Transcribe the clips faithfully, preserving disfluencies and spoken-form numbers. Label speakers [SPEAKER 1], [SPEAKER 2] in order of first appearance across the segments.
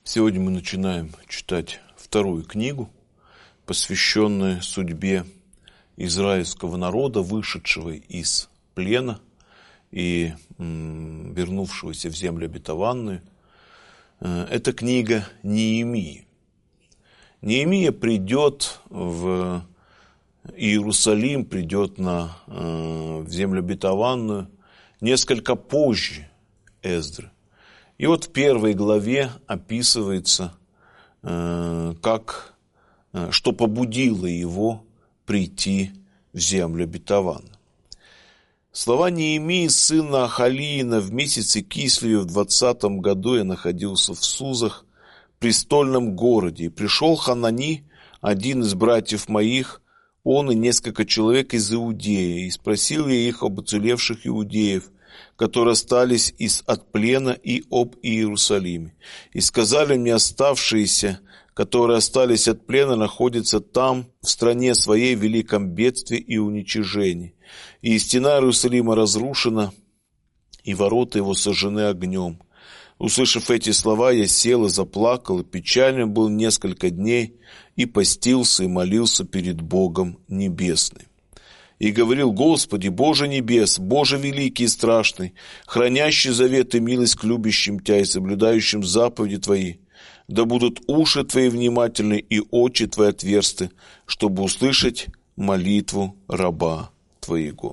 [SPEAKER 1] Сегодня мы начинаем читать вторую книгу, посвященную судьбе израильского народа, вышедшего из плена и м, вернувшегося в землю обетованную. Это книга Неемии. Неемия придет в Иерусалим, придет на, э, в землю обетованную несколько позже Эздры. И вот в первой главе описывается, э, как, э, что побудило его прийти в землю обетованную. Слова Неемии, сына Ахалиина: в месяце Кислеве в двадцатом году я находился в Сузах, престольном городе, и пришел Ханани, один из братьев моих, он и несколько человек из Иудеи, и спросил я их об уцелевших иудеев, которые остались из от плена, и об Иерусалиме. И сказали мне: оставшиеся, которые остались от плена, находятся там, в стране своей, в великом бедствии и уничижении. И стена Иерусалима разрушена, и ворота его сожжены огнем. Услышав эти слова, я сел и заплакал, и печален был несколько дней, и постился, и молился перед Богом Небесным. И говорил: Господи, Боже небес, Боже великий и страшный, хранящий завет и милость к любящим Тя и соблюдающим заповеди Твои, да будут уши Твои внимательны и очи Твои отверсты, чтобы услышать молитву раба Твоего.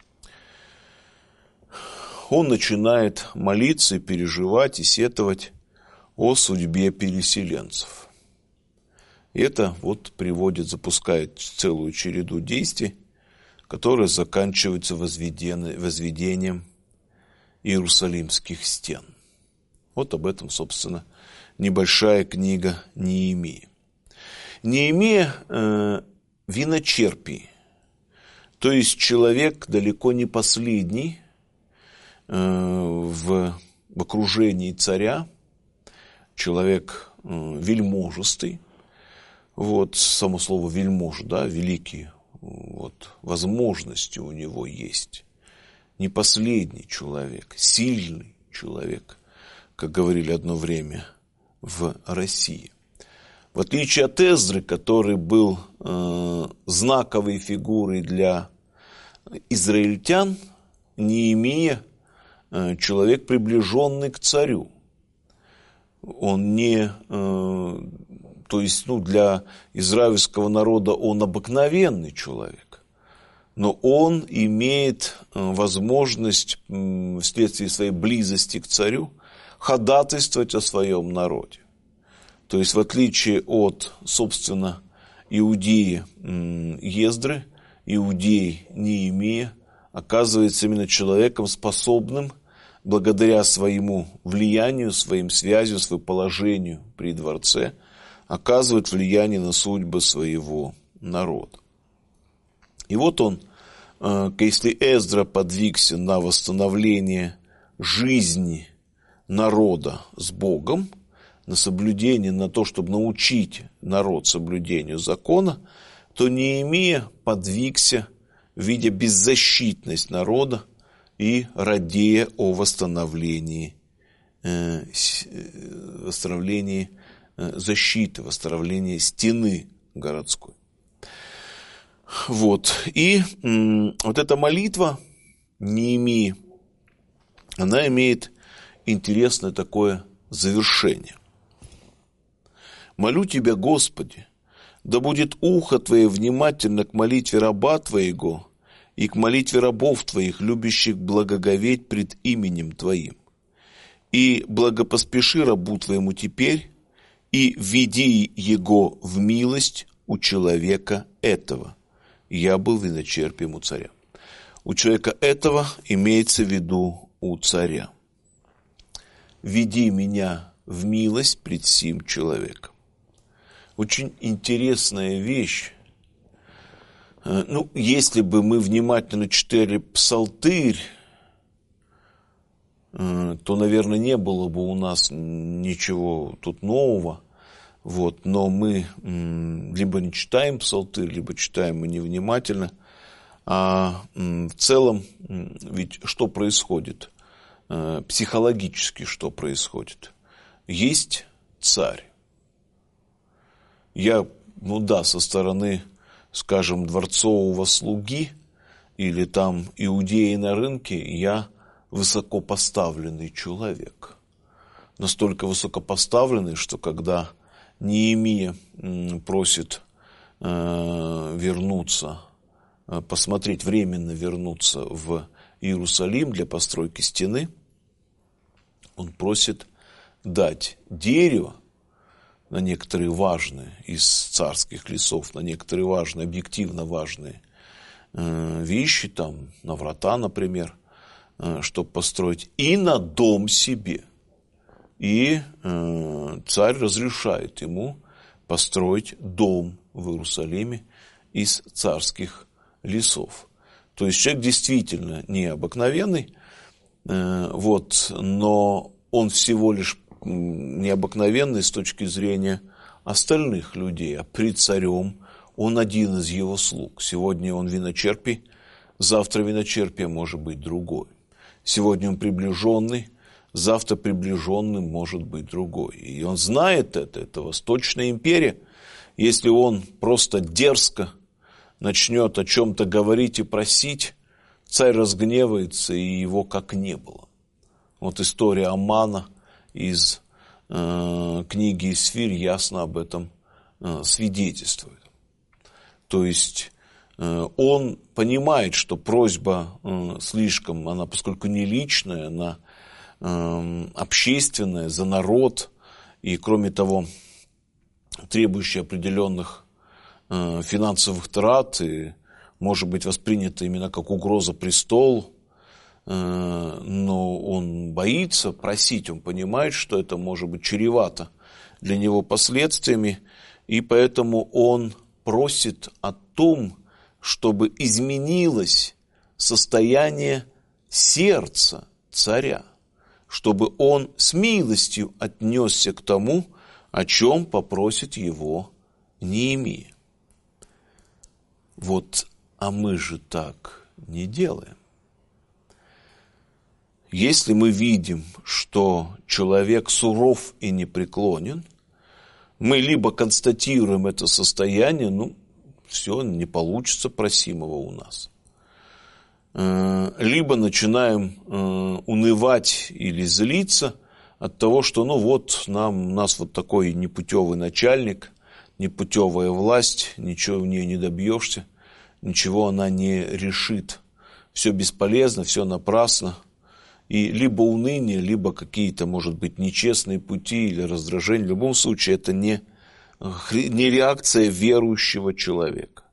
[SPEAKER 1] Он начинает молиться и переживать, и сетовать о судьбе переселенцев. И это вот приводит, запускает целую череду действий, которая заканчивается возведением Иерусалимских стен. Вот об этом, собственно, небольшая книга Неемии. Неемия э, виночерпий, то есть человек далеко не последний э, в, в окружении царя, человек э, вельможистый. Вот само слово вельможа, да, великий. Вот, возможности у него есть. Не последний человек, сильный человек, как говорили одно время в России. В отличие от Эздры, который был э, знаковой фигурой для израильтян, Неемия э, человек, приближенный к царю. Он не... Э, То есть, ну, для израильского народа он обыкновенный человек, но он имеет возможность вследствие своей близости к царю ходатайствовать о своем народе. То есть, в отличие от, собственно, иудеи Ездры, иудей Неемия оказывается именно человеком, способным, благодаря своему влиянию, своим связям, своему положению при дворце, оказывает влияние на судьбы своего народа. И вот он, если Эздра подвигся на восстановление жизни народа с Богом, на соблюдение, на то, чтобы научить народ соблюдению закона, то Неемия подвигся, видя беззащитность народа и радея о восстановлении, э, восстановлении защиты, восстановления стены городской. Вот. И м, вот эта молитва Неемии, она имеет интересное такое завершение. «Молю Тебя, Господи, да будет ухо Твое внимательно к молитве раба Твоего и к молитве рабов Твоих, любящих благоговеть пред именем Твоим. И благопоспеши рабу Твоему теперь, и введи его в милость у человека этого». Я был виночерпием у царя. У человека этого имеется в виду у царя. «Веди меня в милость пред сим человеком». Очень интересная вещь. Ну, если бы мы внимательно читали Псалтырь, то, наверное, не было бы у нас ничего тут нового. Вот, но мы либо не читаем Псалтырь, либо читаем мы невнимательно. А в целом, ведь что происходит? Психологически что происходит? Есть царь. Я, ну да, со стороны, скажем, дворцового слуги или там иудеи на рынке, я высокопоставленный человек. Настолько высокопоставленный, что когда Неемия просит э, вернуться, э, посмотреть, временно вернуться в Иерусалим для постройки стены, он просит дать дерево на некоторые важные из царских лесов, на некоторые важные, объективно важные э, вещи, там, на врата, например, э, чтобы построить, и на дом себе. И э, царь разрешает ему построить дом в Иерусалиме из царских лесов. То есть человек действительно необыкновенный, э, вот, но он всего лишь необыкновенный с точки зрения остальных людей, а при царем он один из его слуг. Сегодня он виночерпий, завтра виночерпие может быть другой. Сегодня он приближенный, завтра приближенным может быть другой. И он знает это, это Восточная империя. Если он просто дерзко начнет о чем-то говорить и просить, царь разгневается, и его как не было. Вот история Амана из э, книги Исфирь ясно об этом э, свидетельствует. То есть э, он понимает, что просьба э, слишком, она поскольку не личная, она э, общественная, за народ, и кроме того, требующая определенных э, финансовых трат, и может быть воспринята именно как угроза престолу, но он боится просить, он понимает, что это может быть чревато для него последствиями, и поэтому он просит о том, чтобы изменилось состояние сердца царя, чтобы он с милостью отнесся к тому, о чем попросит его Неемия. Вот, а мы же так не делаем. Если мы видим, что человек суров и непреклонен, мы либо констатируем это состояние, ну, все, не получится просимого у нас. Либо начинаем унывать или злиться от того, что, ну вот, нам, у нас вот такой непутевый начальник, непутевая власть, ничего в ней не добьешься, ничего она не решит. Все бесполезно, все напрасно. И либо уныние, либо какие-то, может быть, нечестные пути или раздражение. В любом случае, это не, не реакция верующего человека.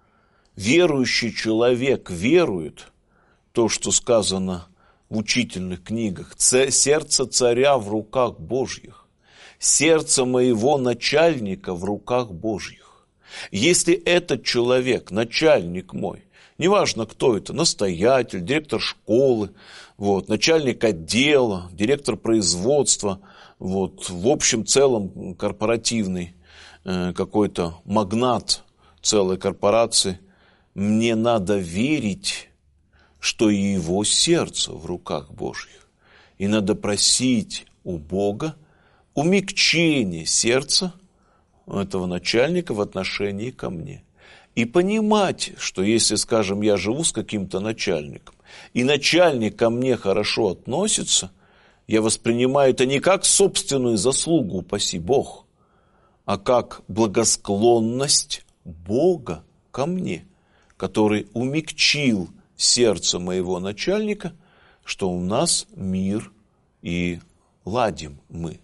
[SPEAKER 1] Верующий человек верует, то, что сказано в учительных книгах, сердце царя в руках Божьих, сердце моего начальника в руках Божьих. Если этот человек, начальник мой, неважно, кто это, настоятель, директор школы, вот, начальник отдела, директор производства, вот, в общем целом корпоративный э, какой-то магнат целой корпорации, мне надо верить, что и его сердце в руках Божьих. И надо просить у Бога умягчение сердца этого начальника в отношении ко мне. И понимать, что если, скажем, я живу с каким-то начальником, и начальник ко мне хорошо относится, я воспринимаю это не как собственную заслугу, упаси Бог, а как благосклонность Бога ко мне, который умягчил сердце моего начальника, что у нас мир и ладим мы.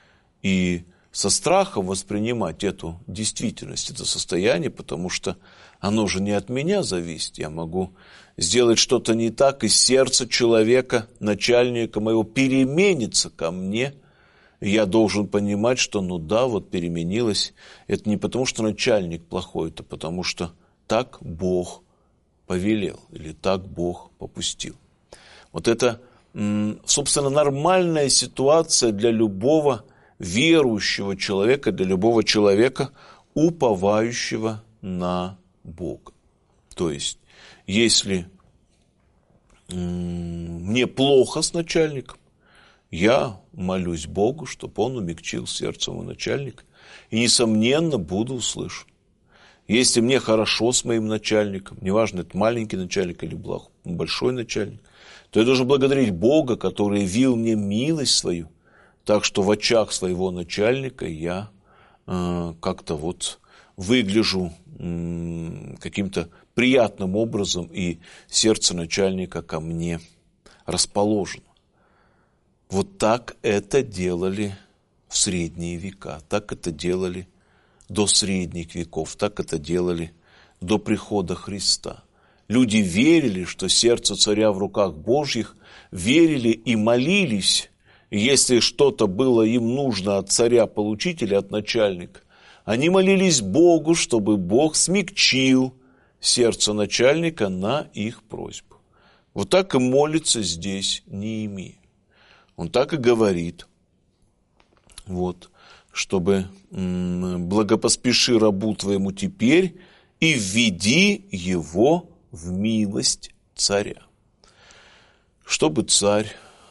[SPEAKER 1] И со страхом воспринимать эту действительность, это состояние, потому что оно же не от меня зависит. Я могу сделать что-то не так, и сердце человека, начальника моего, переменится ко мне. И я должен понимать, что ну да, вот переменилось. Это не потому, что начальник плохой, это потому, что так Бог повелел, или так Бог попустил. Вот это, собственно, нормальная ситуация для любого верующего человека, для любого человека, уповающего на Бога. То есть, если мне плохо с начальником, я молюсь Богу, чтобы он умягчил сердце моего начальника, и, несомненно, буду услышан. Если мне хорошо с моим начальником, неважно, это маленький начальник или большой начальник, то я должен благодарить Бога, который явил мне милость свою, так что в очах своего начальника я э, как-то вот выгляжу э, каким-то приятным образом, и сердце начальника ко мне расположено. Вот так это делали в средние века, так это делали до средних веков, так это делали до прихода Христа. Люди верили, что сердце царя в руках Божьих, верили и молились, если что-то было им нужно от царя получить или от начальника. Они молились Богу, чтобы Бог смягчил сердце начальника на их просьбу. Вот так и молится здесь Неемия. Он так и говорит, вот, чтобы благопоспеши рабу твоему теперь и введи его в милость царя. Чтобы царь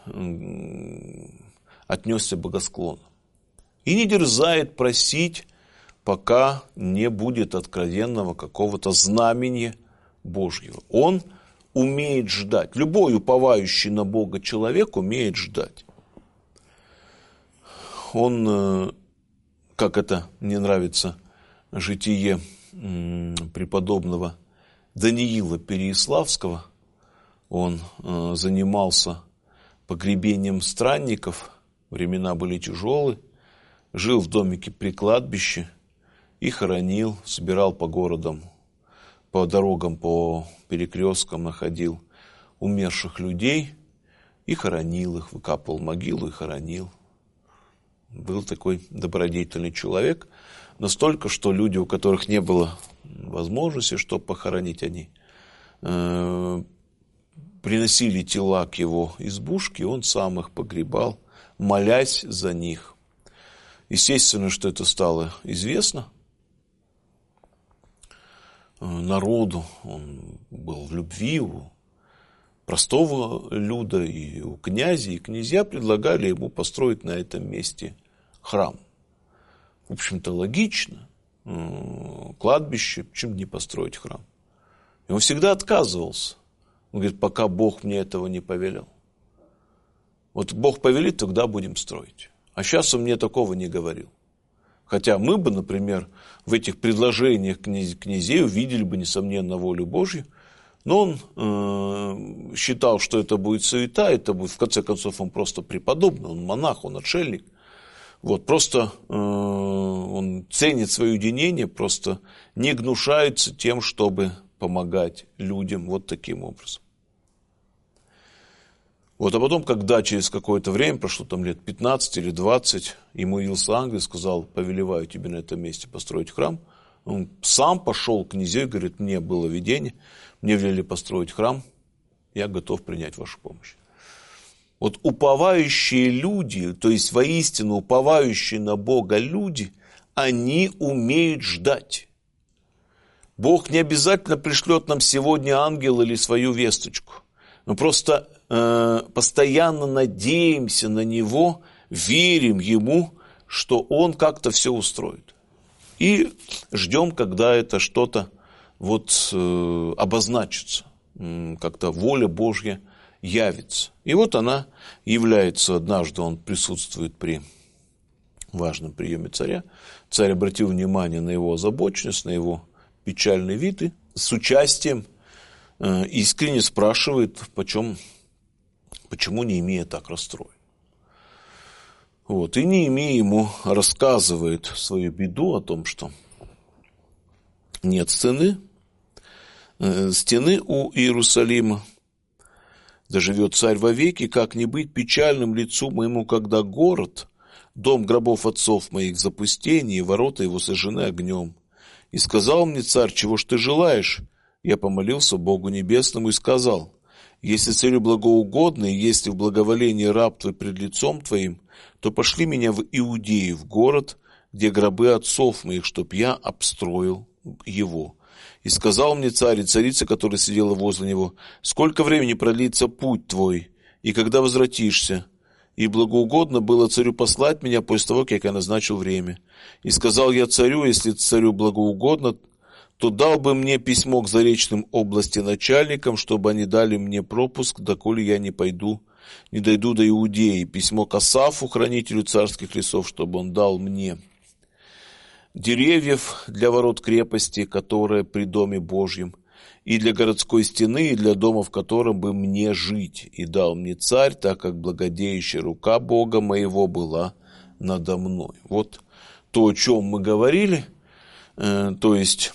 [SPEAKER 1] отнесся благосклонно. И не дерзает просить, пока не будет откровенного какого-то знамения Божьего. Он умеет ждать. Любой уповающий на Бога человек умеет ждать. Он, как это мне нравится, житие преподобного Даниила Переяславского, он занимался погребением странников, времена были тяжелые, жил в домике при кладбище и хоронил, собирал по городам, по дорогам, по перекресткам находил умерших людей и хоронил их, выкапывал могилу и хоронил. Был такой добродетельный человек, настолько, что люди, у которых не было возможности, чтобы похоронить, они э, приносили тела к его избушке, он сам их погребал, молясь за них. Естественно, что это стало известно народу, он был в любви у простого люда и у князя, и князья предлагали ему построить на этом месте храм. В общем-то, логично. Кладбище, почему не построить храм? И он всегда отказывался. Он говорит, пока Бог мне этого не повелел. Вот Бог повелит, тогда будем строить. А сейчас он мне такого не говорил. Хотя мы бы, например, в этих предложениях князей увидели бы, несомненно, волю Божью, но он э, считал, что это будет суета, это будет, в конце концов, он просто преподобный, он монах, он отшельник. Вот, просто э, он ценит свое уединение, просто не гнушается тем, чтобы помогать людям вот таким образом. Вот, а потом, когда через какое-то время, прошло там лет пятнадцать или двадцать, ему явился ангел и сказал, повелеваю тебе на этом месте построить храм. Он сам пошел к князю и говорит, мне было видение, мне велели построить храм, я готов принять вашу помощь. Вот уповающие люди, то есть воистину уповающие на Бога люди, они умеют ждать. Бог не обязательно пришлет нам сегодня ангела или свою весточку. Мы просто э, постоянно надеемся на Него, верим Ему, что Он как-то все устроит. И ждем, когда это что-то вот, э, обозначится, э, как-то воля Божья явится. И вот она является, однажды он присутствует при важном приеме царя. Царь обратил внимание на его озабоченность, на его печальный вид и с участием э, искренне спрашивает, почем, почему Неемия так расстроен. Вот. И Неемия ему рассказывает свою беду о том, что нет стены, э, стены у Иерусалима, да живет царь вовеки, как не быть печальным лицу моему, когда город, дом гробов отцов моих, запустение, и ворота его сожжены огнем. И сказал мне царь, чего ж ты желаешь? Я помолился Богу Небесному и сказал, если царю благоугодно, и если в благоволении раб твой пред лицом твоим, то пошли меня в Иудею, в город, где гробы отцов моих, чтоб я обстроил его. И сказал мне царь и царица, которая сидела возле него, сколько времени продлится путь твой, и когда возвратишься? И благоугодно было царю послать меня после того, как я назначил время. И сказал я царю, если царю благоугодно, то дал бы мне письмо к заречным области начальникам, чтобы они дали мне пропуск, доколе я не пойду, не дойду до Иудеи. Письмо к Асафу, хранителю царских лесов, чтобы он дал мне деревьев для ворот крепости, которая при доме Божьем, и для городской стены, и для дома, в котором бы мне жить. И дал мне царь, так как благодеющая рука Бога моего была надо мной. Вот то, о чем мы говорили, э, то есть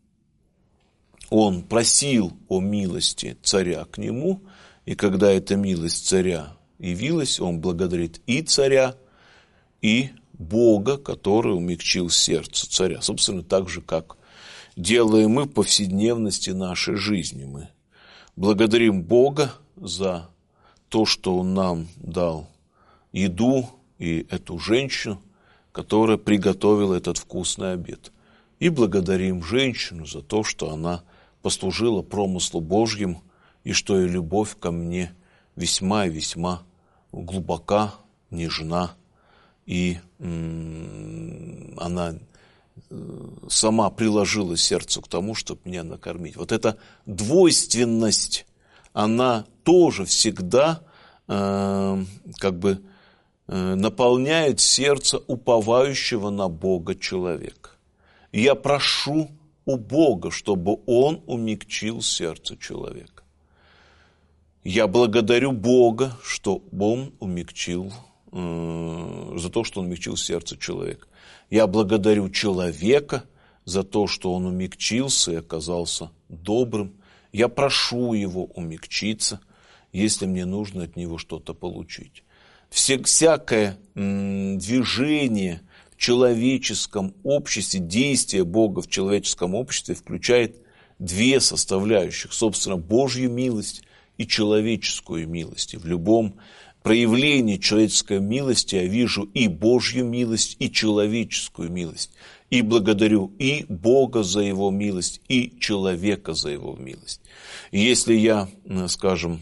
[SPEAKER 1] он просил о милости царя к нему, и когда эта милость царя явилась, он благодарит и царя, и Бога, который умягчил сердце царя. Собственно, так же, как делаем мы в повседневности нашей жизни. Мы благодарим Бога за то, что Он нам дал еду и эту женщину, которая приготовила этот вкусный обед. И благодарим женщину за то, что она послужила промыслу Божьему, и что ее любовь ко мне весьма и весьма глубока, нежна, и м- она сама приложила сердце к тому, чтобы меня накормить. Вот эта двойственность, она тоже всегда э, как бы э, наполняет сердце уповающего на Бога человека. И я прошу у Бога, чтобы Он умягчил сердце человека. Я благодарю Бога, что Он умягчил, э, за то, что Он умягчил сердце человека. Я благодарю человека за то, что он умягчился и оказался добрым. Я прошу его умягчиться, если мне нужно от него что-то получить. Все, всякое м, движение в человеческом обществе, действие Бога в человеческом обществе включает две составляющих. Собственно, Божью милость и человеческую милость. И в любом проявлении человеческой милости я вижу и Божью милость, и человеческую милость. И благодарю и Бога за Его милость, и человека за Его милость. И если я, скажем,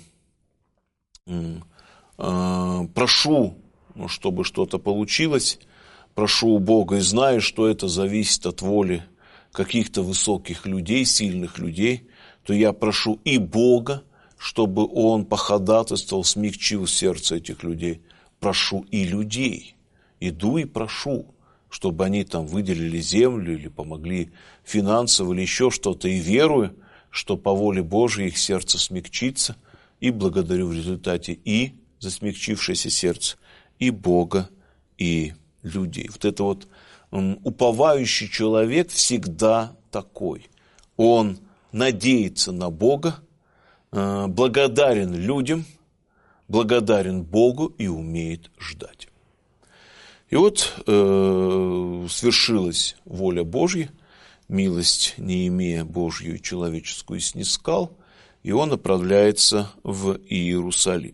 [SPEAKER 1] прошу, чтобы что-то получилось, прошу у Бога и знаю, что это зависит от воли каких-то высоких людей, сильных людей, то я прошу и Бога, чтобы Он походатайствовал, смягчил сердце этих людей. Прошу и людей. Иду и прошу, чтобы они там выделили землю или помогли финансово или еще что-то. И верую, что по воле Божьей их сердце смягчится. И благодарю в результате и за смягчившееся сердце, и Бога, и людей. Вот это вот уповающий человек всегда такой. Он надеется на Бога, благодарен людям, благодарен Богу и умеет ждать. И вот э, свершилась воля Божья, милость, не имея Божью и человеческую, снискал, и он направляется в Иерусалим.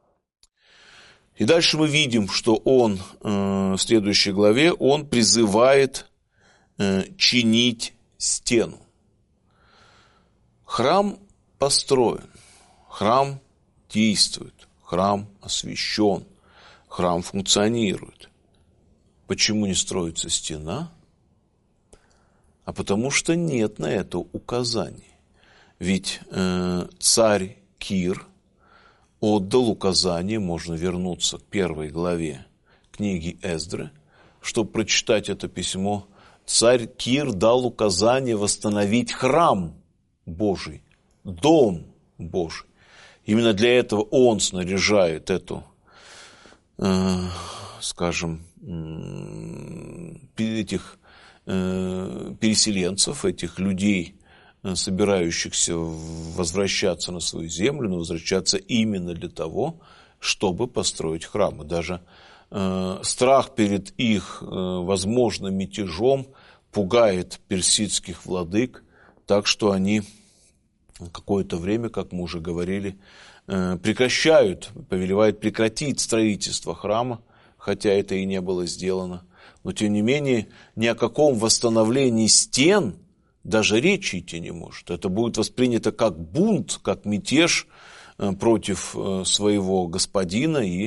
[SPEAKER 1] И дальше мы видим, что он э, в следующей главе, он призывает э, чинить стену. Храм построен, храм действует, храм освящен, храм функционирует. Почему не строится стена? А потому что нет на это указаний. Ведь э, царь Кир отдал указание, можно вернуться к первой главе книги Эздры, чтобы прочитать это письмо. Царь Кир дал указание восстановить храм Божий, дом Божий. Именно для этого он снаряжает эту, э, скажем, этих э, переселенцев, этих людей, собирающихся возвращаться на свою землю, но возвращаться именно для того, чтобы построить храм. И даже э, страх перед их э, возможным мятежом пугает персидских владык, так что они какое-то время, как мы уже говорили, прекращают, повелевают прекратить строительство храма, хотя это и не было сделано. Но, тем не менее, ни о каком восстановлении стен даже речи идти не может. Это будет воспринято как бунт, как мятеж против своего господина, и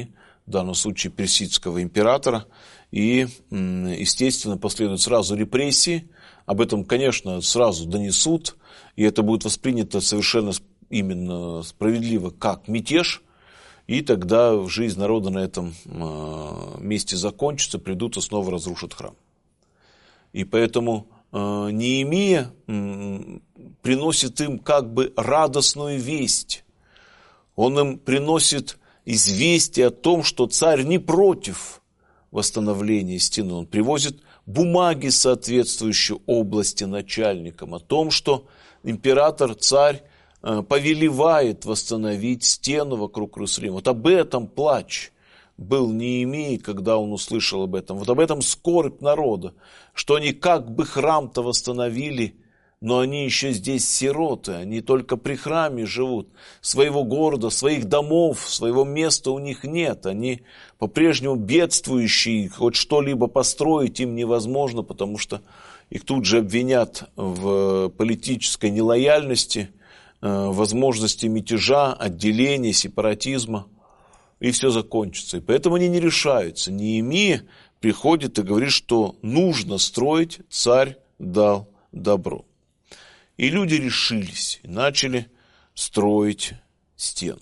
[SPEAKER 1] в данном случае персидского императора, и, естественно, последуют сразу репрессии. Об этом, конечно, сразу донесут, и это будет воспринято совершенно именно справедливо, как мятеж, и тогда жизнь народа на этом месте закончится, придут и снова разрушат храм. И поэтому Неемия приносит им как бы радостную весть. Он им приносит известие о том, что царь не против восстановления стены. Он привозит бумаги, соответствующие области начальникам, о том, что император, царь повелевает восстановить стену вокруг Иерусалима. Вот об этом плач был Неемии, когда он услышал об этом. Вот об этом скорбь народа, что они как бы храм-то восстановили, но они еще здесь сироты, они только при храме живут. Своего города, своих домов, своего места у них нет. Они по-прежнему бедствующие, хоть что-либо построить им невозможно, потому что их тут же обвинят в политической нелояльности, возможности мятежа, отделения, сепаратизма, и все закончится. И поэтому они не решаются. Неемия приходит и говорит, что нужно строить, царь дал добро. И люди решились и начали строить стену.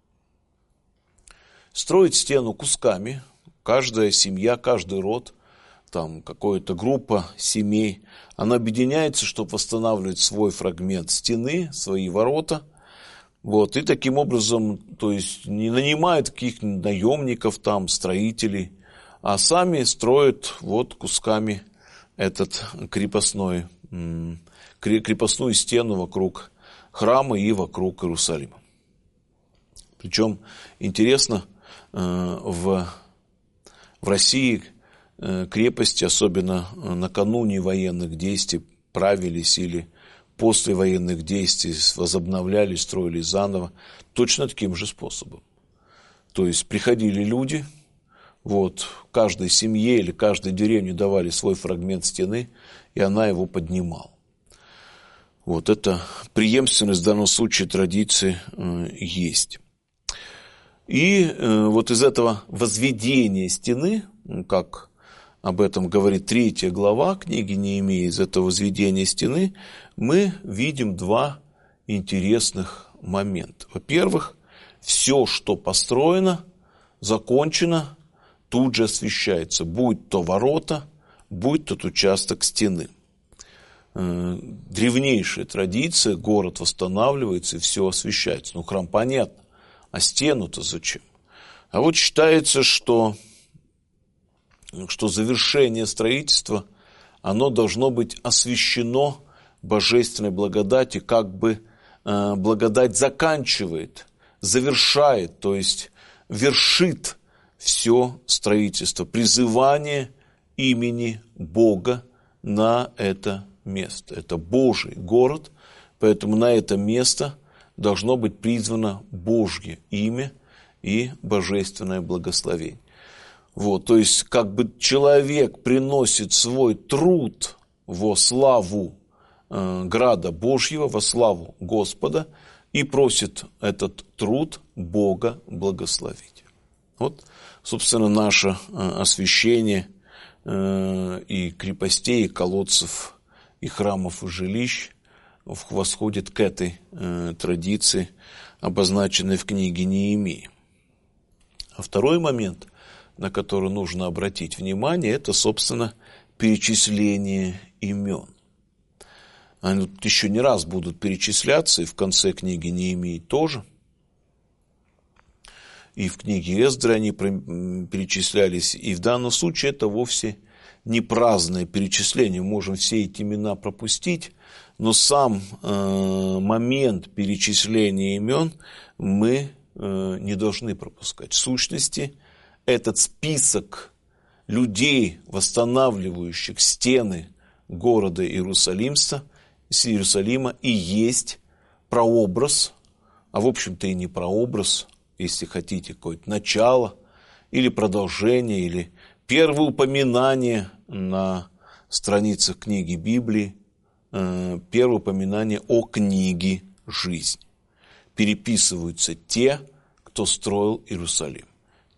[SPEAKER 1] Строить стену кусками. Каждая семья, каждый род, там какая-то группа семей, она объединяется, чтобы восстанавливать свой фрагмент стены, свои ворота. Вот, и таким образом, то есть не нанимают каких-нибудь наемников, там, строителей, а сами строят вот кусками этот крепостной, крепостную стену вокруг храма и вокруг Иерусалима. Причем интересно, в, в России крепости, особенно накануне военных действий, правились или после военных действий возобновляли, строили заново, точно таким же способом. То есть приходили люди, вот, каждой семье или каждой деревне давали свой фрагмент стены, и она его поднимала. Вот это преемственность в данном случае традиции э, есть. И э, вот из этого возведения стены, как об этом говорит третья глава книги Неемии, из этого возведения стены, мы видим два интересных момента. Во-первых, все, что построено, закончено, тут же освящается, будь то ворота, будь тот участок стены. Древнейшая традиция, город восстанавливается и все освящается. Ну, храм понятно, а стену-то зачем? А вот считается, что, что завершение строительства, оно должно быть освящено божественной благодати, как бы э, благодать заканчивает, завершает, то есть вершит все строительство, призывание имени Бога на это место. Это Божий город, поэтому на это место должно быть призвано Божье имя и божественное благословение. Вот, то есть, как бы человек приносит свой труд во славу э, града Божьего, во славу Господа, и просит этот труд Бога благословить. Вот, собственно, наше э, освящение э, и крепостей, и колодцев, и храмов, и жилищ восходит к этой э, традиции, обозначенной в книге Неемии. А второй момент, на который нужно обратить внимание, это, собственно, перечисление имен. Они тут еще не раз будут перечисляться, и в конце книги Неемии тоже. И в книге Эздры они перечислялись. И в данном случае это вовсе не праздное перечисление. Мы можем все эти имена пропустить, но сам э, момент перечисления имен мы э, не должны пропускать. В сущности, этот список людей, восстанавливающих стены города Иерусалимства, Иерусалима, и есть прообраз, а в общем-то и не прообраз, если хотите, какое-то начало или продолжение, или первое упоминание на страницах книги Библии, первое упоминание о книге жизни. Переписываются те, кто строил Иерусалим.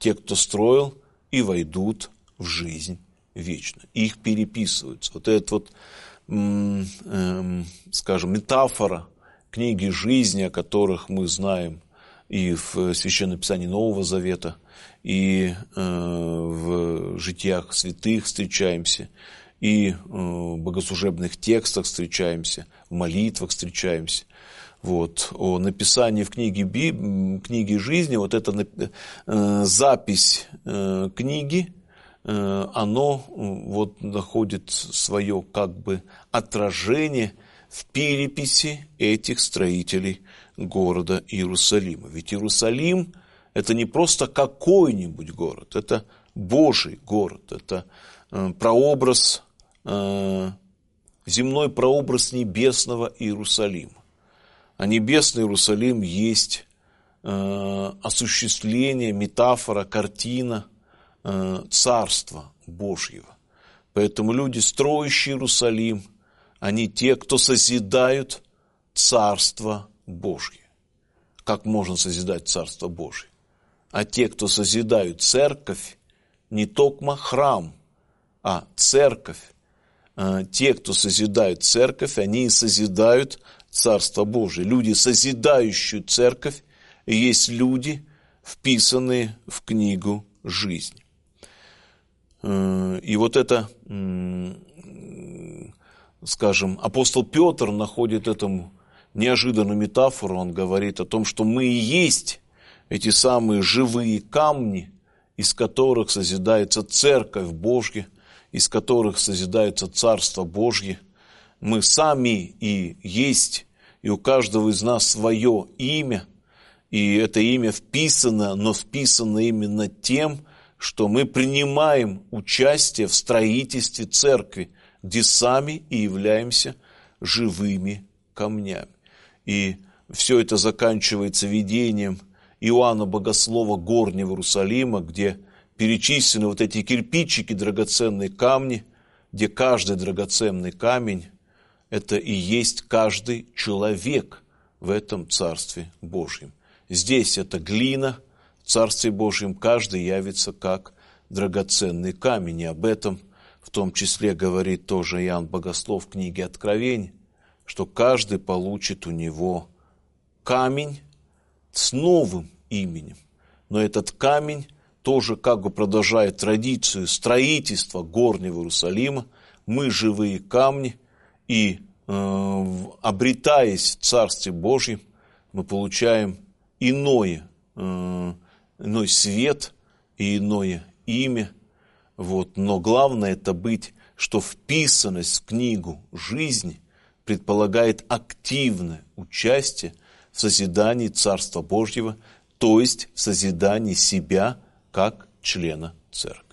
[SPEAKER 1] те, кто строил, и войдут в жизнь вечную. Их переписываются. Вот эта вот, м- м- скажем, метафора книги жизни, о которых мы знаем и в Священном Писании Нового Завета, и э, в житиях святых встречаемся, и э, в богослужебных текстах встречаемся, в молитвах встречаемся. Вот. О написании в книге, Би, книге жизни, вот эта э, запись э, книги, э, оно вот находит свое как бы отражение в переписи этих строителей города Иерусалима. Ведь Иерусалим – это не просто какой-нибудь город, это Божий город, это э, прообраз, э, земной прообраз небесного Иерусалима. А небесный Иерусалим есть э, осуществление, метафора, картина э, Царства Божьего. Поэтому люди, строящие Иерусалим, они те, кто созидают Царство Божье. Как можно созидать Царство Божье? А те, кто созидают церковь, не только храм, а церковь. Те, кто созидают церковь, они и созидают Царство Божие. Люди, созидающие церковь, есть люди, вписанные в книгу жизни. И вот это, скажем, апостол Петр находит этому неожиданную метафору. Он говорит о том, что мы и есть эти самые живые камни, из которых созидается Церковь Божья, из которых созидается Царство Божье. Мы сами и есть, и у каждого из нас свое имя, и это имя вписано, но вписано именно тем, что мы принимаем участие в строительстве церкви, где сами и являемся живыми камнями. И все это заканчивается видением Иоанна Богослова горнего Иерусалима, где перечислены вот эти кирпичики, драгоценные камни, где каждый драгоценный камень – это и есть каждый человек в этом Царстве Божьем. Здесь это глина, в Царстве Божьем каждый явится как драгоценный камень. И об этом в том числе говорит тоже Иоанн Богослов в книге Откровений, что каждый получит у него камень с новым именем. Но этот камень тоже как бы продолжает традицию строительства горнего Иерусалима. Мы живые камни, и э, обретаясь в Царстве Божьем, мы получаем иное, э, иной свет и иное имя. Вот. Но главное это быть, что вписанность в книгу жизни предполагает активное участие в созидании Царства Божьего, то есть в созидании себя как члена церкви.